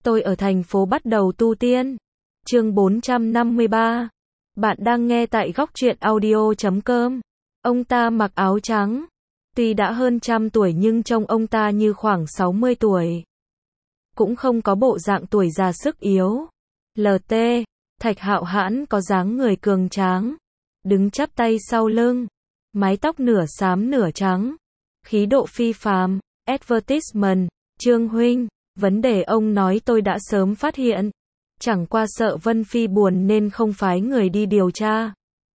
Tôi ở thành phố bắt đầu tu tiên. Chương 453. Bạn đang nghe tại góc truyện audio.com. Ông ta mặc áo trắng. Tuy đã hơn trăm tuổi nhưng trông ông ta như khoảng 60 tuổi. Cũng không có bộ dạng tuổi già sức yếu. LT. Thạch Hạo Hãn có dáng người cường tráng. Đứng chắp tay sau lưng. Mái tóc nửa xám nửa trắng. Khí độ phi phàm. Advertisement. Trương huynh. Vấn đề ông nói tôi đã sớm phát hiện. Chẳng qua sợ Vân Phi buồn nên không phái người đi điều tra.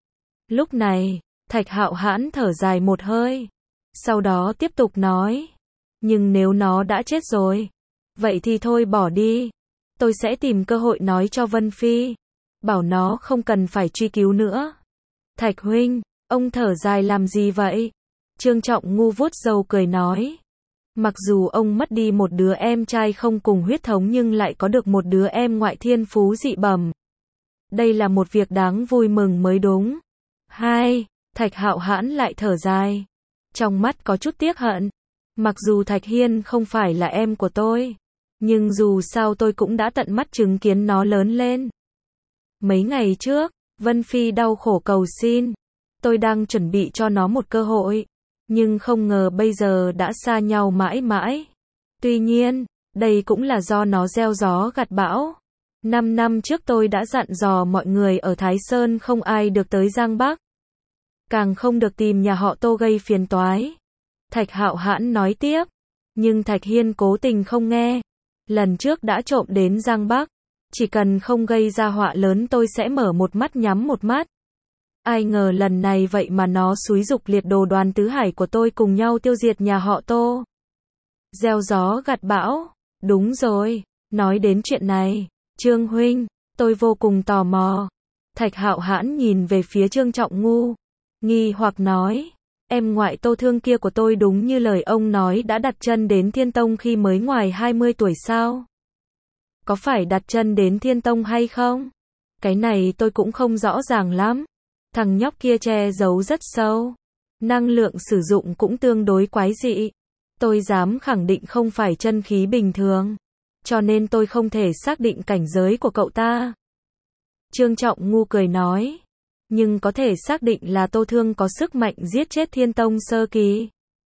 Lúc này, Thạch Hạo Hãn thở dài một hơi. Sau đó tiếp tục nói. Nhưng nếu nó đã chết rồi, vậy thì thôi bỏ đi. Tôi sẽ tìm cơ hội nói cho Vân Phi. Bảo nó không cần phải truy cứu nữa. Thạch huynh, ông thở dài làm gì vậy? Trương Trọng Ngu vuốt râu cười nói. Mặc dù ông mất đi một đứa em trai không cùng huyết thống nhưng lại có được một đứa em ngoại thiên phú dị bẩm. Đây là một việc đáng vui mừng mới đúng. Hai, Thạch Hạo Hãn lại thở dài. Trong mắt có chút tiếc hận. Mặc dù Thạch Hiên không phải là em của tôi, nhưng dù sao tôi cũng đã tận mắt chứng kiến nó lớn lên. Mấy ngày trước, Vân Phi đau khổ cầu xin. Tôi đang chuẩn bị cho nó một cơ hội. Nhưng không ngờ bây giờ đã xa nhau mãi mãi. Tuy nhiên, đây cũng là do nó gieo gió gặt bão. 5 năm trước tôi đã dặn dò mọi người ở Thái Sơn không ai được tới Giang Bắc. Càng không được tìm nhà họ Tô gây phiền toái. Thạch Hạo Hãn nói tiếp. Nhưng Thạch Hiên cố tình không nghe. Lần trước đã trộm đến Giang Bắc. Chỉ cần không gây ra họa lớn tôi sẽ mở một mắt nhắm một mắt. Ai ngờ lần này vậy mà nó xúi giục liệt đồ đoàn tứ hải của tôi cùng nhau tiêu diệt nhà họ Tô. Gieo gió gặt bão. Đúng rồi. Nói đến chuyện này, Trương huynh, tôi vô cùng tò mò. Thạch Hạo Hãn nhìn về phía Trương Trọng Ngu. Nghi hoặc nói. Em ngoại Tô Thương kia của tôi đúng như lời ông nói đã đặt chân đến Thiên Tông khi mới ngoài 20 tuổi sao? Có phải đặt chân đến Thiên Tông hay không? Cái này tôi cũng không rõ ràng lắm. Thằng nhóc kia che giấu rất sâu. Năng lượng sử dụng cũng tương đối quái dị. Tôi dám khẳng định không phải chân khí bình thường. Cho nên tôi không thể xác định cảnh giới của cậu ta. Trương Trọng Ngu cười nói. Nhưng có thể xác định là Tô Thương có sức mạnh giết chết Thiên Tông sơ kỳ.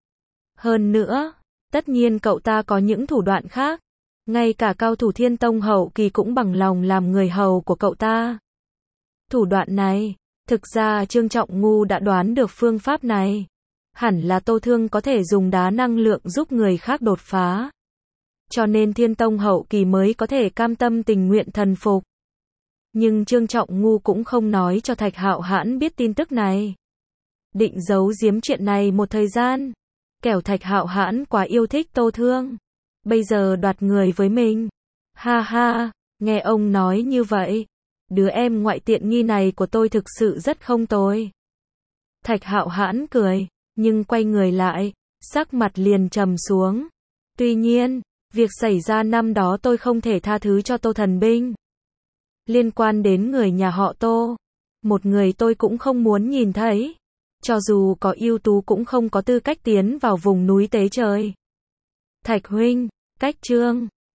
Hơn nữa, tất nhiên cậu ta có những thủ đoạn khác. Ngay cả cao thủ Thiên Tông hậu kỳ cũng bằng lòng làm người hầu của cậu ta. Thủ đoạn này, thực ra Trương Trọng Ngu đã đoán được phương pháp này. Hẳn là Tô Thương có thể dùng đá năng lượng giúp người khác đột phá. Cho nên Thiên Tông hậu kỳ mới có thể cam tâm tình nguyện thần phục. Nhưng Trương Trọng Ngu cũng không nói cho Thạch Hạo Hãn biết tin tức này. Định giấu giếm chuyện này một thời gian. Kẻo Thạch Hạo Hãn quá yêu thích Tô Thương. Bây giờ đoạt người với mình. Ha ha, nghe ông nói như vậy. Đứa em ngoại tiện nghi này của tôi thực sự rất không tồi. Thạch Hạo Hãn cười, nhưng quay người lại, sắc mặt liền trầm xuống. Tuy nhiên, việc xảy ra năm đó tôi không thể tha thứ cho Tô Thần Binh. Liên quan đến người nhà họ Tô, một người tôi cũng không muốn nhìn thấy. Cho dù có ưu tú cũng không có tư cách tiến vào vùng núi tế trời. Thạch huynh, cách Trương